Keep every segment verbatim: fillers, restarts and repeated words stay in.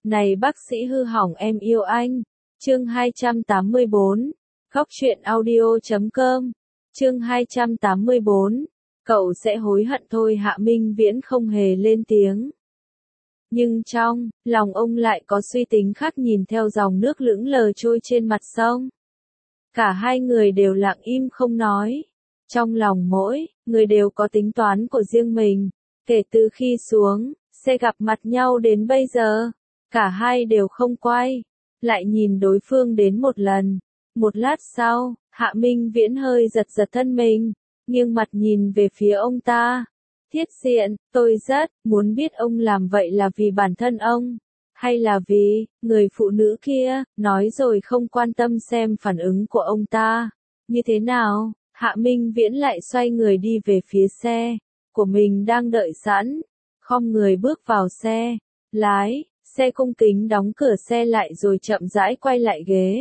Này bác sĩ hư hỏng em yêu anh. Chương hai trăm tám mươi bốn. Góc truyện audio chấm com. Chương hai trăm tám mươi bốn. Cậu sẽ hối hận thôi. Hạ Minh Viễn không hề lên tiếng. Nhưng trong lòng ông lại có suy tính khác, nhìn theo dòng nước lững lờ trôi trên mặt sông. Cả hai người đều lặng im không nói. Trong lòng mỗi người đều có tính toán của riêng mình. Kể từ khi xuống xe gặp mặt nhau đến bây giờ, cả hai đều không quay lại nhìn đối phương đến một lần. Một lát sau, Hạ Minh Viễn hơi giật giật thân mình, nghiêng mặt nhìn về phía ông ta. Thiết Diện, tôi rất muốn biết ông làm vậy là vì bản thân ông, hay là vì người phụ nữ kia. Nói rồi không quan tâm xem phản ứng của ông ta như thế nào, Hạ Minh Viễn lại xoay người đi về phía xe của mình đang đợi sẵn, khom người bước vào xe, lái xe cung kính đóng cửa xe lại rồi chậm rãi quay lại ghế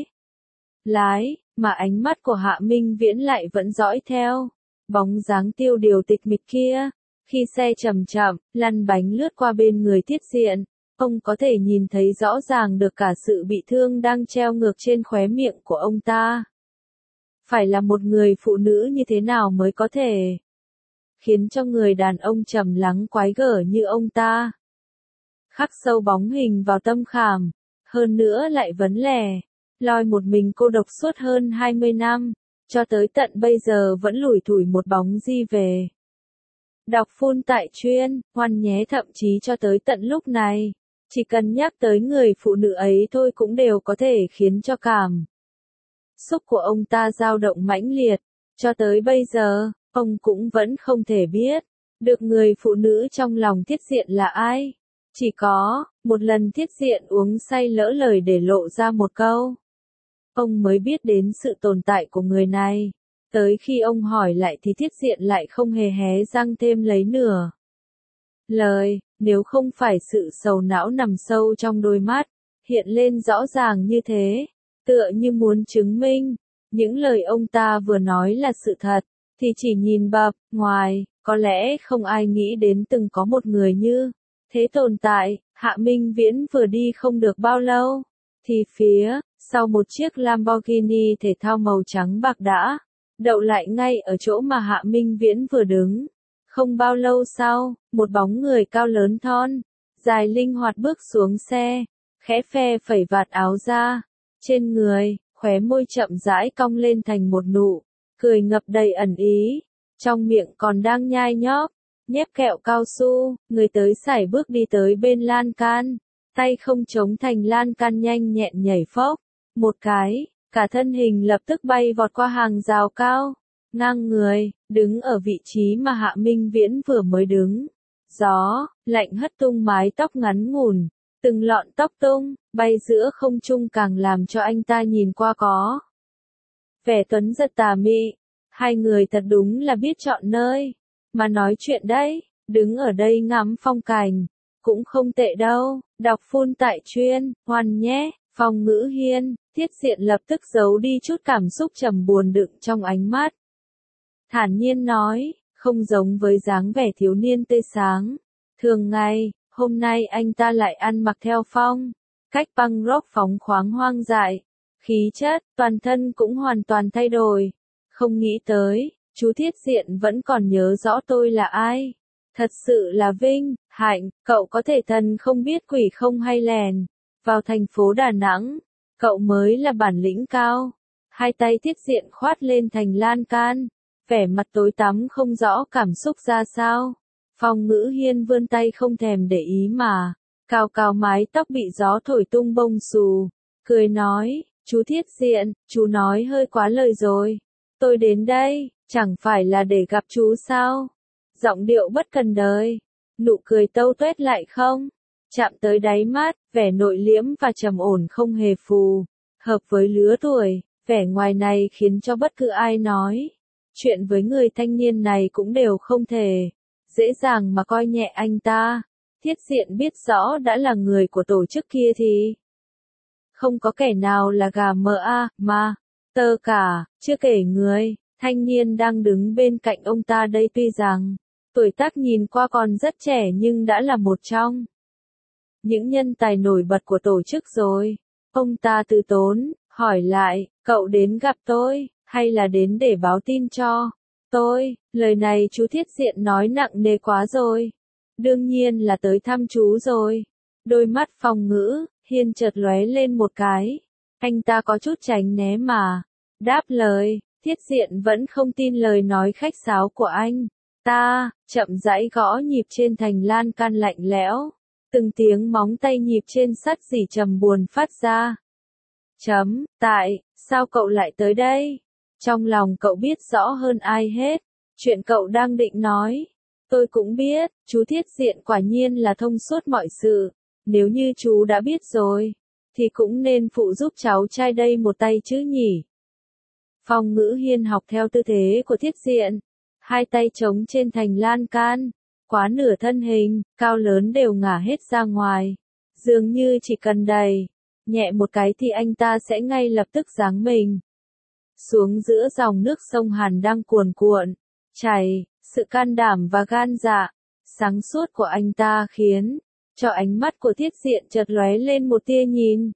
lái, mà ánh mắt của Hạ Minh Viễn lại vẫn dõi theo bóng dáng tiêu điều tịch mịch kia. Khi xe chậm chậm lăn bánh lướt qua bên người Thiết Diện, ông có thể nhìn thấy rõ ràng được cả sự bị thương đang treo ngược trên khóe miệng của ông ta. Phải là một người phụ nữ như thế nào mới có thể khiến cho người đàn ông trầm lắng quái gở như ông ta khắc sâu bóng hình vào tâm khảm, hơn nữa lại vấn lẻ loi một mình cô độc suốt hơn hai mươi năm, cho tới tận bây giờ vẫn lủi thủi một bóng di về. Đọc full tại chuyên Hoan nhé. Thậm chí cho tới tận lúc này, chỉ cần nhắc tới người phụ nữ ấy thôi cũng đều có thể khiến cho cảm xúc của ông ta dao động mãnh liệt. Cho tới bây giờ, ông cũng vẫn không thể biết được người phụ nữ trong lòng Thiết Diện là ai. Chỉ có một lần Thiết Diện uống say lỡ lời để lộ ra một câu, ông mới biết đến sự tồn tại của người này. Tới khi ông hỏi lại thì Thiết Diện lại không hề hé răng thêm lấy nửa lời, nếu không phải sự sầu não nằm sâu trong đôi mắt hiện lên rõ ràng như thế, tựa như muốn chứng minh những lời ông ta vừa nói là sự thật, thì chỉ nhìn bập ngoài, có lẽ không ai nghĩ đến từng có một người như thế tồn tại. Hạ Minh Viễn vừa đi không được bao lâu, thì phía sau một chiếc Lamborghini thể thao màu trắng bạc đã đậu lại ngay ở chỗ mà Hạ Minh Viễn vừa đứng. Không bao lâu sau, một bóng người cao lớn thon dài linh hoạt bước xuống xe, khẽ phe phẩy vạt áo ra, trên người, khóe môi chậm rãi cong lên thành một nụ cười ngập đầy ẩn ý, trong miệng còn đang nhai nhóp nhép kẹo cao su. Người tới sải bước đi tới bên lan can, tay không chống thành lan can nhanh nhẹn nhảy phốc một cái, cả thân hình lập tức bay vọt qua hàng rào cao, ngang người, đứng ở vị trí mà Hạ Minh Viễn vừa mới đứng. Gió lạnh hất tung mái tóc ngắn ngủn, từng lọn tóc tung bay giữa không trung càng làm cho anh ta nhìn qua có vẻ tuấn giật tà mị. Hai người thật đúng là biết chọn nơi mà nói chuyện đấy, đứng ở đây ngắm phong cảnh cũng không tệ đâu. Đọc full tại chuyên Hoan nhé. Phong Ngữ Hiên. Thiết Diện lập tức giấu đi chút cảm xúc trầm buồn đựng trong ánh mắt, thản nhiên nói, không giống với dáng vẻ thiếu niên tươi sáng thường ngày. Hôm nay anh ta lại ăn mặc theo phong cách punk rock phóng khoáng hoang dại, khí chất toàn thân cũng hoàn toàn thay đổi. Không nghĩ tới chú Thiết Diện vẫn còn nhớ rõ tôi là ai. Thật sự là vinh hạnh, cậu có thể thần không biết quỷ không hay lèn vào thành phố Đà Nẵng, cậu mới là bản lĩnh cao. Hai tay Thiết Diện khoát lên thành lan can, vẻ mặt tối tăm không rõ cảm xúc ra sao. Phong Ngữ Hiên vươn tay không thèm để ý mà cào cào mái tóc bị gió thổi tung bông xù, cười nói, chú Thiết Diện, chú nói hơi quá lời rồi. Tôi đến đây, chẳng phải là để gặp chú sao? Giọng điệu bất cần đời, nụ cười tâu tuét lại không chạm tới đáy mắt, vẻ nội liễm và trầm ổn không hề phù hợp với lứa tuổi. Vẻ ngoài này khiến cho bất cứ ai nói chuyện với người thanh niên này cũng đều không thể dễ dàng mà coi nhẹ anh ta. Thiết Diện biết rõ đã là người của tổ chức kia thì không có kẻ nào là gà mờ a mà tơ cả, chưa kể người thanh niên đang đứng bên cạnh ông ta đây tuy rằng tuổi tác nhìn qua còn rất trẻ nhưng đã là một trong những nhân tài nổi bật của tổ chức rồi. Ông ta từ tốn, hỏi lại, cậu đến gặp tôi, hay là đến để báo tin cho tôi? Lời này chú Thiết Diện nói nặng nề quá rồi. Đương nhiên là tới thăm chú rồi. Đôi mắt Phong Ngữ Hiên chợt lóe lên một cái. Anh ta có chút tránh né mà. Đáp lời, Thiết Diện vẫn không tin lời nói khách sáo của anh. Ta, chậm rãi gõ nhịp trên thành lan can lạnh lẽo. Từng tiếng móng tay nhịp trên sắt rỉ trầm buồn phát ra. Chấm, tại, sao cậu lại tới đây? Trong lòng cậu biết rõ hơn ai hết. Chuyện cậu đang định nói. Tôi cũng biết, chú Thiết Diện quả nhiên là thông suốt mọi sự. Nếu như chú đã biết rồi, thì cũng nên phụ giúp cháu trai đây một tay chứ nhỉ. Phong Ngữ Hiên học theo tư thế của Thiết Diện. Hai tay trống trên thành lan can. Quá nửa thân hình, cao lớn đều ngả hết ra ngoài. Dường như chỉ cần đầy nhẹ một cái thì anh ta sẽ ngay lập tức giáng mình xuống giữa dòng nước sông Hàn đang cuồn cuộn, chảy. Sự can đảm và gan dạ, sáng suốt của anh ta khiến cho ánh mắt của Thiết Diện chợt lóe lên một tia nhìn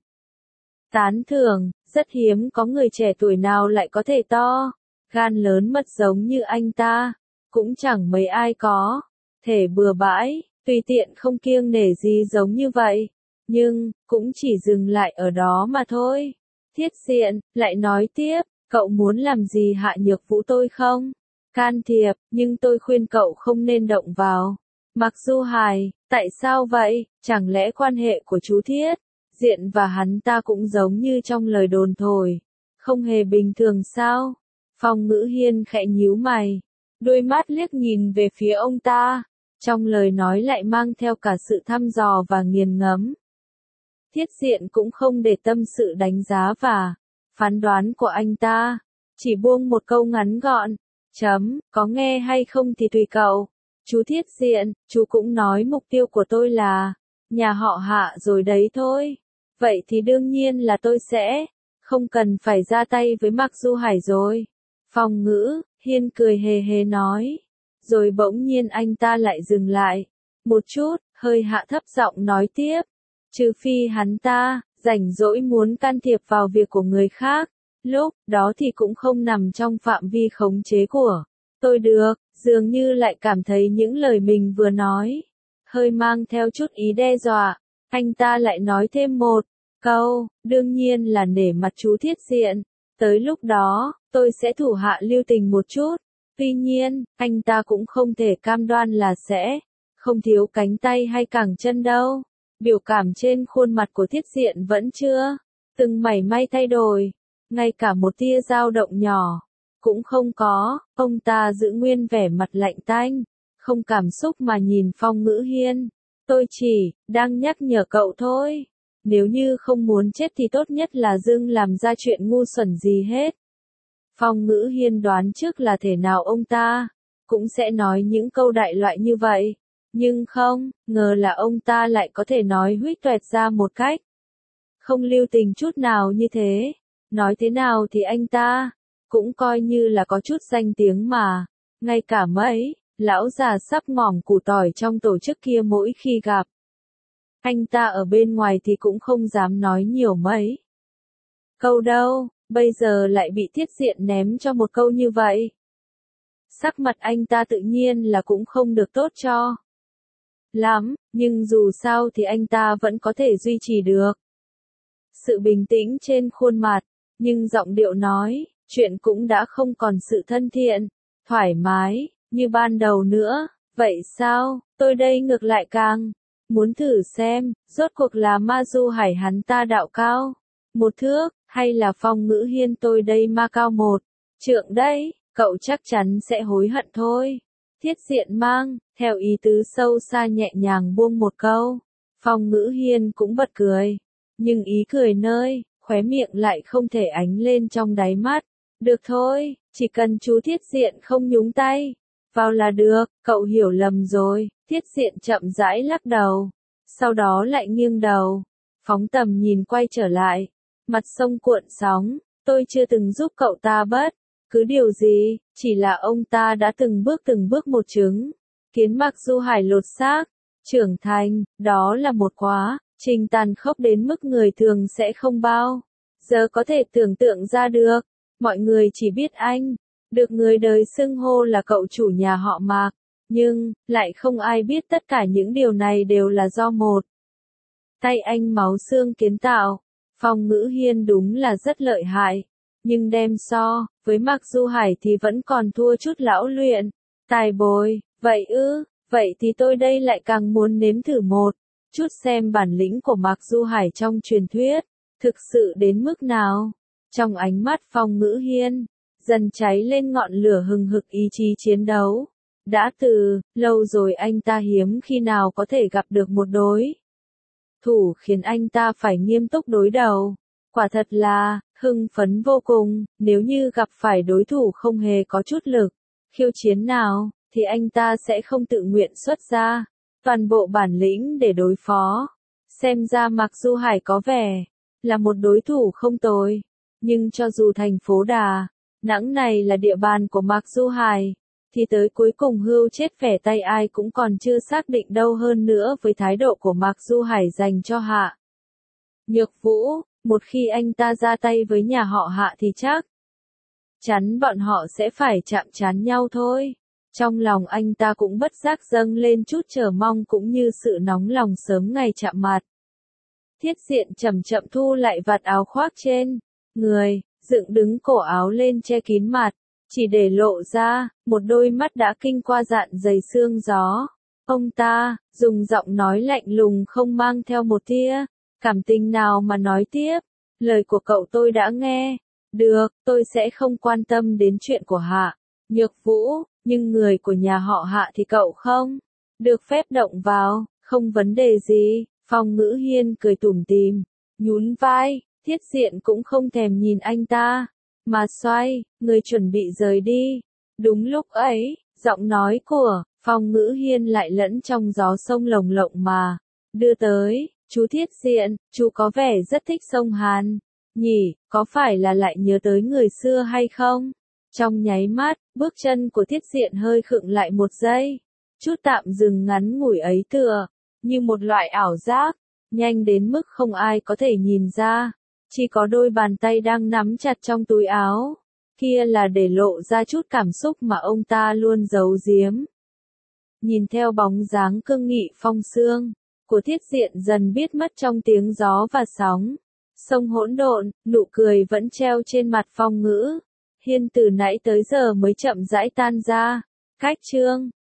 tán thưởng. Rất hiếm có người trẻ tuổi nào lại có thể to, gan lớn mật giống như anh ta. Cũng chẳng mấy ai có thể bừa bãi, tùy tiện không kiêng nể gì giống như vậy. Nhưng, cũng chỉ dừng lại ở đó mà thôi. Thiết Diện lại nói tiếp, cậu muốn làm gì Hạ Nhược Vũ tôi không? Can thiệp, nhưng tôi khuyên cậu không nên động vào. Mặc Du Hải, tại sao vậy? Chẳng lẽ quan hệ của chú Thiết Diện và hắn ta cũng giống như trong lời đồn thổi, không hề bình thường sao? Phong Ngữ Hiên khẽ nhíu mày, đôi mắt liếc nhìn về phía ông ta, trong lời nói lại mang theo cả sự thăm dò và nghiền ngẫm. Thiết Diện cũng không để tâm sự đánh giá và phán đoán của anh ta, chỉ buông một câu ngắn gọn. Chấm, có nghe hay không thì tùy cậu. Chú Thiết Diện, chú cũng nói mục tiêu của tôi là nhà họ Hạ rồi đấy thôi. Vậy thì đương nhiên là tôi sẽ không cần phải ra tay với Mạc Du Hải rồi. Phong Ngữ Hiên cười hề hề nói. Rồi bỗng nhiên anh ta lại dừng lại một chút, hơi hạ thấp giọng nói tiếp. Trừ phi hắn ta rảnh rỗi muốn can thiệp vào việc của người khác, lúc đó thì cũng không nằm trong phạm vi khống chế của tôi được. Dường như lại cảm thấy những lời mình vừa nói hơi mang theo chút ý đe dọa. Anh ta lại nói thêm một câu, đương nhiên là nể mặt chú Thiết Diện. Tới lúc đó, tôi sẽ thủ hạ lưu tình một chút. Tuy nhiên, anh ta cũng không thể cam đoan là sẽ không thiếu cánh tay hay cẳng chân đâu. Biểu cảm trên khuôn mặt của Thiết Diện vẫn chưa từng mảy may thay đổi, ngay cả một tia dao động nhỏ cũng không có. Ông ta giữ nguyên vẻ mặt lạnh tanh, không cảm xúc mà nhìn Phong Ngữ Hiên. Tôi chỉ đang nhắc nhở cậu thôi. Nếu như không muốn chết thì tốt nhất là đừng làm ra chuyện ngu xuẩn gì hết. Phong Ngữ Hiên đoán trước là thể nào ông ta cũng sẽ nói những câu đại loại như vậy. Nhưng không ngờ là ông ta lại có thể nói huýt toẹt ra một cách không lưu tình chút nào như thế. Nói thế nào thì anh ta cũng coi như là có chút danh tiếng mà. Ngay cả mấy lão già sắp ngỏm củ tỏi trong tổ chức kia mỗi khi gặp anh ta ở bên ngoài thì cũng không dám nói nhiều mấy câu đâu. Bây giờ lại bị Thiết Diện ném cho một câu như vậy. Sắc mặt anh ta tự nhiên là cũng không được tốt cho lắm, nhưng dù sao thì anh ta vẫn có thể duy trì được sự bình tĩnh trên khuôn mặt, nhưng giọng điệu nói chuyện cũng đã không còn sự thân thiện, thoải mái như ban đầu nữa. Vậy sao? Tôi đây ngược lại càng muốn thử xem, rốt cuộc là Ma Du Hải hắn ta đạo cao một thước, hay là Phong Ngữ Hiên tôi đây ma cao một trượng đấy. Cậu chắc chắn sẽ hối hận thôi. Thiết Diện mang theo ý tứ sâu xa nhẹ nhàng buông một câu. Phong Ngữ Hiên cũng bật cười, nhưng ý cười nơi khóe miệng lại không thể ánh lên trong đáy mắt. Được thôi, chỉ cần chú Thiết Diện không nhúng tay vào là được. Cậu hiểu lầm rồi. Thiết Diện chậm rãi lắc đầu, sau đó lại nghiêng đầu, phóng tầm nhìn quay trở lại. Mặt sông cuộn sóng, tôi chưa từng giúp cậu ta bất cứ điều gì, chỉ là ông ta đã từng bước từng bước một chứng kiến Mạc Du Hải lột xác Trưởng thành, đó là một quá trình tàn khốc đến mức người thường sẽ không bao giờ có thể tưởng tượng ra được. Mọi người chỉ biết anh được người đời xưng hô là cậu chủ nhà họ Mạc, nhưng lại không ai biết tất cả những điều này đều là do một tay anh máu xương kiến tạo. Phong Ngữ Hiên đúng là rất lợi hại, nhưng đem so với Mạc Du Hải thì vẫn còn thua chút lão luyện. Tài bồi, vậy ư, vậy thì tôi đây lại càng muốn nếm thử một chút xem bản lĩnh của Mạc Du Hải trong truyền thuyết thực sự đến mức nào. Trong ánh mắt Phong Ngữ Hiên dần cháy lên ngọn lửa hừng hực ý chí chiến đấu. Đã từ lâu rồi anh ta hiếm khi nào có thể gặp được một đối thủ khiến anh ta phải nghiêm túc đối đầu. Quả thật là hưng phấn vô cùng. Nếu như gặp phải đối thủ không hề có chút lực khiêu chiến nào, thì anh ta sẽ không tự nguyện xuất ra toàn bộ bản lĩnh để đối phó. Xem ra Mạc Du Hải có vẻ là một đối thủ không tồi, nhưng cho dù thành phố Đà Nẵng này là địa bàn của Mạc Du Hải, thì tới cuối cùng hưu chết vẻ tay ai cũng còn chưa xác định đâu. Hơn nữa với thái độ của Mạc Du Hải dành cho Hạ Nhược Vũ, một khi anh ta ra tay với nhà họ Hạ thì chắc chắn bọn họ sẽ phải chạm trán nhau thôi. Trong lòng anh ta cũng bất giác dâng lên chút chờ mong cũng như sự nóng lòng sớm ngày chạm mặt. Thiết Diện chậm chậm thu lại vạt áo khoác trên người, dựng đứng cổ áo lên che kín mặt, chỉ để lộ ra một đôi mắt đã kinh qua dạn dày sương gió. Ông ta dùng giọng nói lạnh lùng không mang theo một tia cảm tình nào mà nói tiếp, lời của cậu tôi đã nghe. Được, tôi sẽ không quan tâm đến chuyện của Hạ Nhược Vũ, nhưng người của nhà họ Hạ thì cậu không được phép động vào. Không vấn đề gì. Phong Ngữ Hiên cười tủm tỉm, nhún vai. Thiết Diện cũng không thèm nhìn anh ta, mà xoay người chuẩn bị rời đi. Đúng lúc ấy, giọng nói của Phong Ngữ Hiên lại lẫn trong gió sông lồng lộng mà đưa tới. Chú Thiết Diện, chú có vẻ rất thích sông Hàn nhỉ, có phải là lại nhớ tới người xưa hay không? Trong nháy mắt, bước chân của Thiết Diện hơi khựng lại một giây. Chút tạm dừng ngắn ngủi ấy tựa như một loại ảo giác, nhanh đến mức không ai có thể nhìn ra. Chỉ có đôi bàn tay đang nắm chặt trong túi áo kia là để lộ ra chút cảm xúc mà ông ta luôn giấu giếm. Nhìn theo bóng dáng cương nghị phong sương của Thiết Diện dần biết mất trong tiếng gió và sóng sông hỗn độn, nụ cười vẫn treo trên mặt Phong Ngữ Hiên từ nãy tới giờ mới chậm rãi tan ra. Cách chương